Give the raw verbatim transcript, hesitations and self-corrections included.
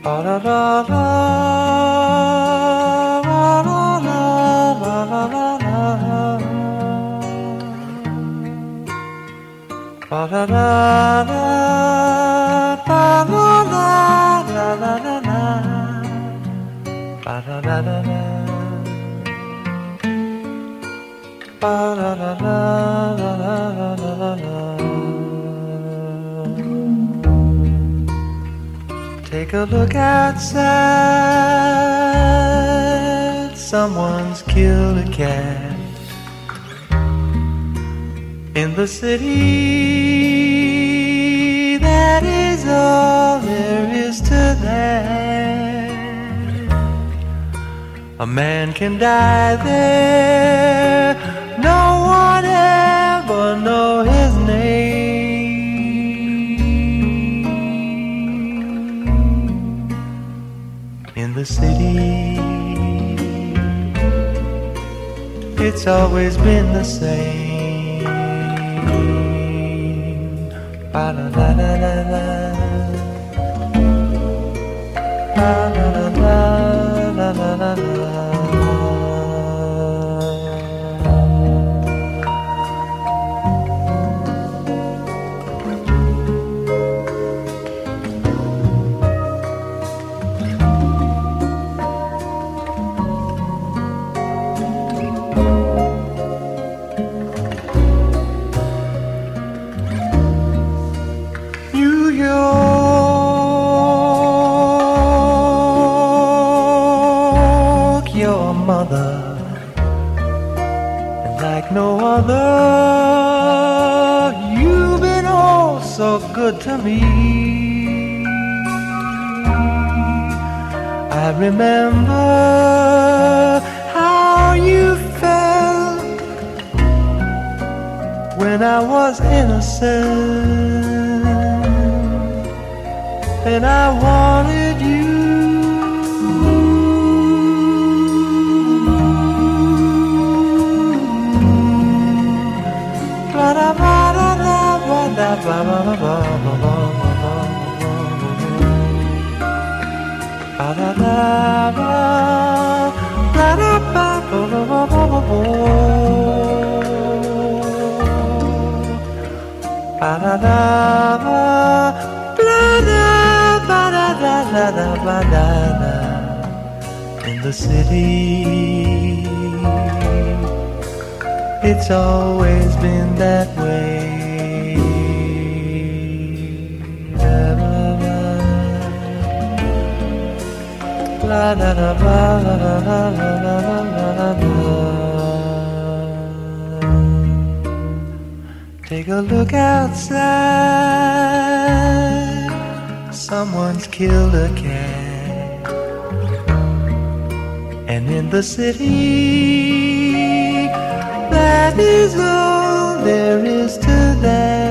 Take a look outside. Someone's killed a cat. In the city, that is all there is to that. A man can die there, no one ever know his name. In the city, it's always been the same. La la la la la, la la la la la la la. No other, you've been all so good to me. I remember how you felt when I was innocent, and I wanted you. In the city, it's always been that way. La la la la la la la la la la. Take a look outside. Someone's killed a cat. And in the city, that is all there is to that.